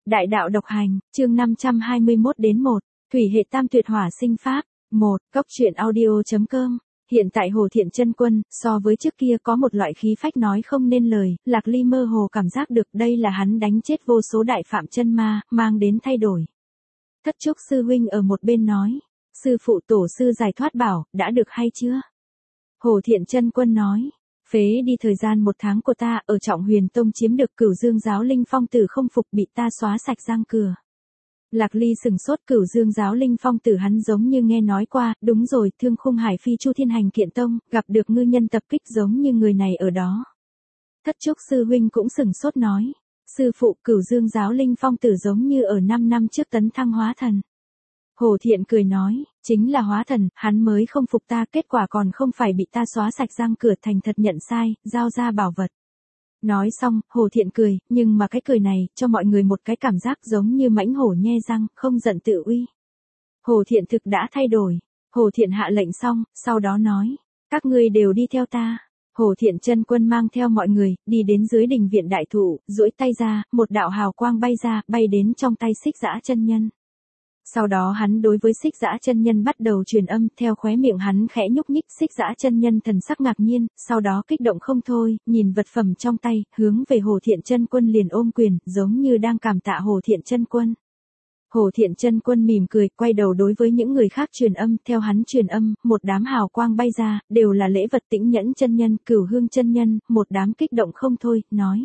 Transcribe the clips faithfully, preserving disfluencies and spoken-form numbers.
Đại đạo độc hành, chương năm trăm hai mươi mốt đến một, Thủy hệ tam tuyệt hỏa sinh pháp. một. Cốc truyện audio chấm com. Hiện tại Hồ Thiện Chân Quân, so với trước kia có một loại khí phách nói không nên lời, Lạc Ly mơ hồ cảm giác được đây là hắn đánh chết vô số đại phạm chân ma, mang đến thay đổi. Thất Trúc sư huynh ở một bên nói, sư phụ tổ sư giải thoát bảo, đã được hay chưa? Hồ Thiện Chân Quân nói, phế đi thời gian một tháng của ta ở Trọng Huyền Tông chiếm được Cửu Dương giáo linh phong tử không phục bị ta xóa sạch giang cửa. Lạc Ly sừng sốt. Cửu Dương giáo linh phong tử hắn giống như nghe nói qua, đúng rồi, Thương Khung Hải Phi Chu Thiên Hành Kiện Tông, gặp được ngư nhân tập kích giống như người này ở đó. Thất Trúc sư huynh cũng sừng sốt nói, sư phụ, Cửu Dương giáo linh phong tử giống như ở năm năm trước tấn thăng hóa thần. Hồ Thiện cười nói, chính là hóa thần, hắn mới không phục ta, kết quả còn không phải bị ta xóa sạch răng cửa, thành thật nhận sai, giao ra bảo vật. Nói xong, Hồ Thiện cười, nhưng mà cái cười này, cho mọi người một cái cảm giác giống như mãnh hổ nhe răng, không giận tự uy. Hồ Thiện thực đã thay đổi. Hồ Thiện hạ lệnh xong, sau đó nói, các ngươi đều đi theo ta. Hồ Thiện Chân Quân mang theo mọi người, đi đến dưới đình viện đại thụ, duỗi tay ra, một đạo hào quang bay ra, bay đến trong tay Xích Dã chân nhân. Sau đó hắn đối với Xích Dã chân nhân bắt đầu truyền âm, theo khóe miệng hắn khẽ nhúc nhích, Xích Dã chân nhân thần sắc ngạc nhiên, sau đó kích động không thôi, nhìn vật phẩm trong tay, hướng về Hồ Thiện Chân Quân liền ôm quyền, giống như đang cảm tạ Hồ Thiện Chân Quân. Hồ Thiện Chân Quân mỉm cười, quay đầu đối với những người khác truyền âm, theo hắn truyền âm, một đám hào quang bay ra, đều là lễ vật Tĩnh Nhẫn chân nhân, Cửu Hương chân nhân, một đám kích động không thôi, nói: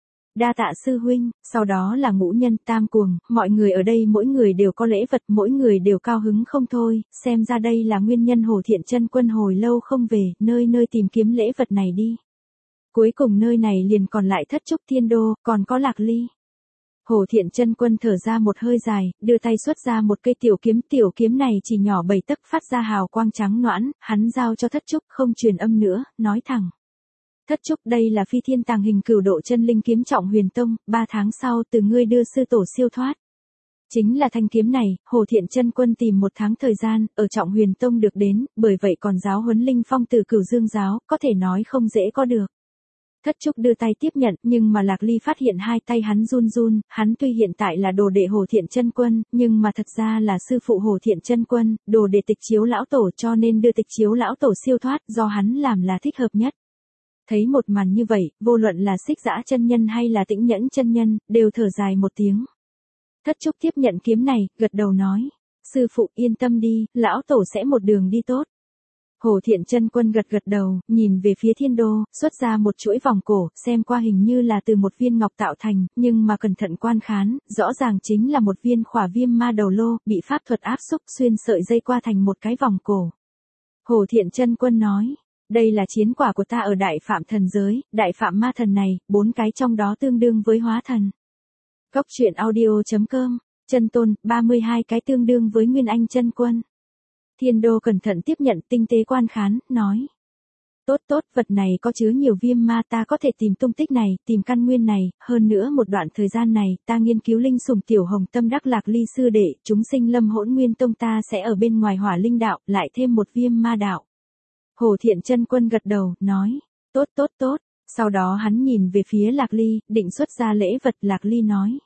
đa tạ sư huynh. Sau đó là Ngũ Nhân, Tam Cuồng, mọi người ở đây mỗi người đều có lễ vật, mỗi người đều cao hứng không thôi, xem ra đây là nguyên nhân Hồ Thiện Chân Quân hồi lâu không về, nơi nơi tìm kiếm lễ vật này đi. Cuối cùng nơi này liền còn lại Thất Trúc Thiên Đô, còn có Lạc Ly. Hồ Thiện Chân Quân thở ra một hơi dài, đưa tay xuất ra một cây tiểu kiếm, tiểu kiếm này chỉ nhỏ bảy tấc, phát ra hào quang trắng noãn, hắn giao cho Thất Trúc, không truyền âm nữa, nói thẳng: Thất Trúc, đây là phi thiên tàng hình cửu độ chân linh kiếm Trọng Huyền Tông, ba tháng sau từ ngươi đưa sư tổ siêu thoát. Chính là thanh kiếm này, Hồ Thiện Chân Quân tìm một tháng thời gian, ở Trọng Huyền Tông được đến, bởi vậy còn giáo huấn linh phong từ Cửu Dương giáo, có thể nói không dễ có được. Thất Trúc đưa tay tiếp nhận, nhưng mà Lạc Ly phát hiện hai tay hắn run run, hắn tuy hiện tại là đồ đệ Hồ Thiện Chân Quân, nhưng mà thật ra là sư phụ Hồ Thiện Chân Quân, đồ đệ Tịch Chiếu lão tổ, cho nên đưa Tịch Chiếu lão tổ siêu thoát, do hắn làm là thích hợp nhất. Thấy một màn như vậy, vô luận là Xích Dã chân nhân hay là Tĩnh Nhẫn chân nhân, đều thở dài một tiếng. Thất Trúc tiếp nhận kiếm này, gật đầu nói, sư phụ yên tâm đi, lão tổ sẽ một đường đi tốt. Hồ Thiện Chân Quân gật gật đầu, nhìn về phía Thiên Đô, xuất ra một chuỗi vòng cổ, xem qua hình như là từ một viên ngọc tạo thành, nhưng mà cẩn thận quan khán, rõ ràng chính là một viên khỏa viêm ma đầu lô, bị pháp thuật áp xúc xuyên sợi dây qua thành một cái vòng cổ. Hồ Thiện Chân Quân nói, đây là chiến quả của ta ở đại phạm thần giới, đại phạm ma thần này, bốn cái trong đó tương đương với hóa thần. Cốc truyện audio chấm com, Chân Tôn, ba mươi hai cái tương đương với Nguyên Anh Chân Quân. Thiên Đô cẩn thận tiếp nhận, tinh tế quan khán, nói. Tốt tốt, vật này có chứa nhiều viêm ma, ta có thể tìm tung tích này, tìm căn nguyên này, hơn nữa một đoạn thời gian này, ta nghiên cứu linh sủng tiểu hồng tâm đắc Lạc Ly sư đệ, chúng sinh lâm hỗn nguyên tông, ta sẽ ở bên ngoài hỏa linh đạo, lại thêm một viêm ma đạo. Hồ Thiện Chân Quân gật đầu, nói, tốt tốt tốt, sau đó hắn nhìn về phía Lạc Ly, định xuất ra lễ vật. Lạc Ly nói,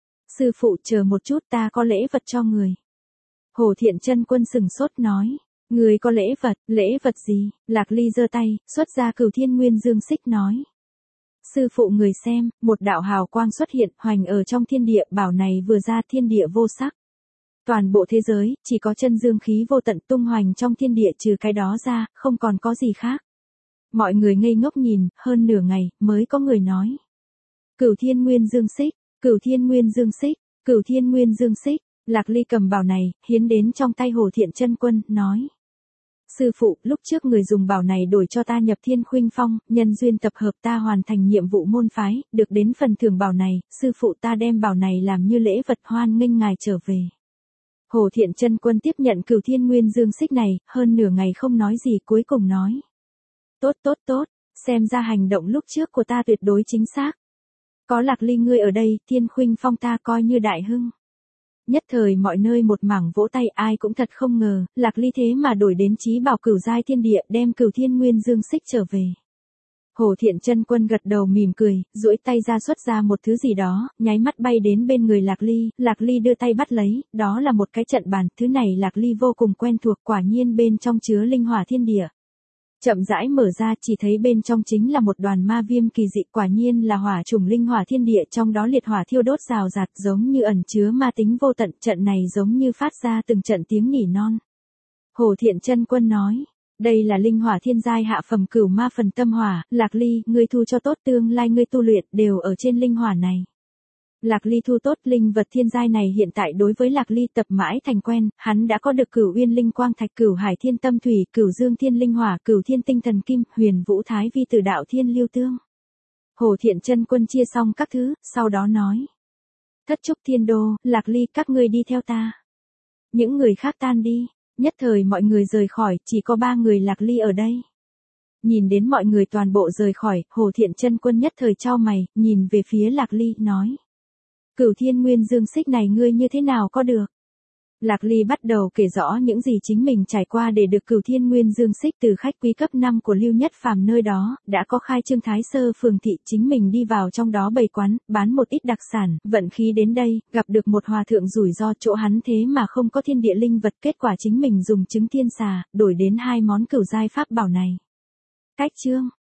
sư phụ chờ một chút, ta có lễ vật cho người. Hồ Thiện Chân Quân sừng sốt nói, người có lễ vật, lễ vật gì? Lạc Ly giơ tay, xuất ra Cửu Thiên Nguyên Dương Xích nói, sư phụ người xem, một đạo hào quang xuất hiện, hoành ở trong thiên địa, bảo này vừa ra thiên địa vô sắc. Toàn bộ thế giới, chỉ có chân dương khí vô tận tung hoành trong thiên địa, trừ cái đó ra, không còn có gì khác. Mọi người ngây ngốc nhìn, hơn nửa ngày, mới có người nói. Cửu Thiên Nguyên Dương Xích, Cửu Thiên Nguyên Dương Xích, Cửu Thiên Nguyên Dương Xích. Lạc Ly cầm bảo này, hiến đến trong tay Hồ Thiện Chân Quân, nói. Sư phụ, lúc trước người dùng bảo này đổi cho ta nhập Thiên Khuynh Phong, nhân duyên tập hợp ta hoàn thành nhiệm vụ môn phái, được đến phần thưởng bảo này, sư phụ ta đem bảo này làm như lễ vật, hoan nghênh ngài trở về. Hồ Thiện Chân Quân tiếp nhận Cửu Thiên Nguyên Dương Xích này, hơn nửa ngày không nói gì, cuối cùng nói. Tốt tốt tốt, xem ra hành động lúc trước của ta tuyệt đối chính xác. Có Lạc Ly ngươi ở đây, Thiên Khuynh Phong ta coi như đại hưng. Nhất thời mọi nơi một mảng vỗ tay, ai cũng thật không ngờ, Lạc Ly thế mà đổi đến chí bảo cửu giai thiên địa, đem Cửu Thiên Nguyên Dương Xích trở về. Hồ Thiện Chân Quân gật đầu mỉm cười, duỗi tay ra xuất ra một thứ gì đó, nháy mắt bay đến bên người Lạc Ly, Lạc Ly đưa tay bắt lấy, đó là một cái trận bàn, thứ này Lạc Ly vô cùng quen thuộc, quả nhiên bên trong chứa linh hỏa thiên địa. Chậm rãi mở ra chỉ thấy bên trong chính là một đoàn ma viêm kỳ dị, quả nhiên là hỏa chủng linh hỏa thiên địa, trong đó liệt hỏa thiêu đốt rào rạt giống như ẩn chứa ma tính vô tận, trận này giống như phát ra từng trận tiếng nỉ non. Hồ Thiện Chân Quân nói, đây là linh hỏa thiên giai hạ phẩm cửu ma phần tâm hỏa, Lạc Ly, ngươi thu cho tốt, tương lai ngươi tu luyện đều ở trên linh hỏa này. Lạc Ly thu tốt, linh vật thiên giai này hiện tại đối với Lạc Ly tập mãi thành quen, hắn đã có được Cửu Uyên linh quang thạch, Cửu Hải thiên tâm thủy, Cửu Dương thiên linh hỏa, Cửu Thiên tinh thần kim, Huyền Vũ thái vi tử đạo thiên lưu tương. Hồ Thiện Chân Quân chia xong các thứ, sau đó nói: Thất trúc thiên đô, Lạc Ly, các ngươi đi theo ta. Những người khác tan đi. Nhất thời mọi người rời khỏi, chỉ có ba người Lạc Ly ở đây. Nhìn đến mọi người toàn bộ rời khỏi, Hồ Thiện Chân Quân nhất thời chau mày, nhìn về phía Lạc Ly, nói: Cửu Thiên Nguyên Dương Xích này ngươi như thế nào có được? Lạc Ly bắt đầu kể rõ những gì chính mình trải qua để được Cửu Thiên Nguyên Dương Xích từ khách quý cấp năm của Lưu Nhất Phàm nơi đó, đã có khai trương Thái Sơ phường thị, chính mình đi vào trong đó bày quán, bán một ít đặc sản, vận khí đến đây, gặp được một hòa thượng rủi ro chỗ hắn thế mà không có thiên địa linh vật, kết quả chính mình dùng trứng thiên xà, đổi đến hai món cửu giai pháp bảo này. Cách chương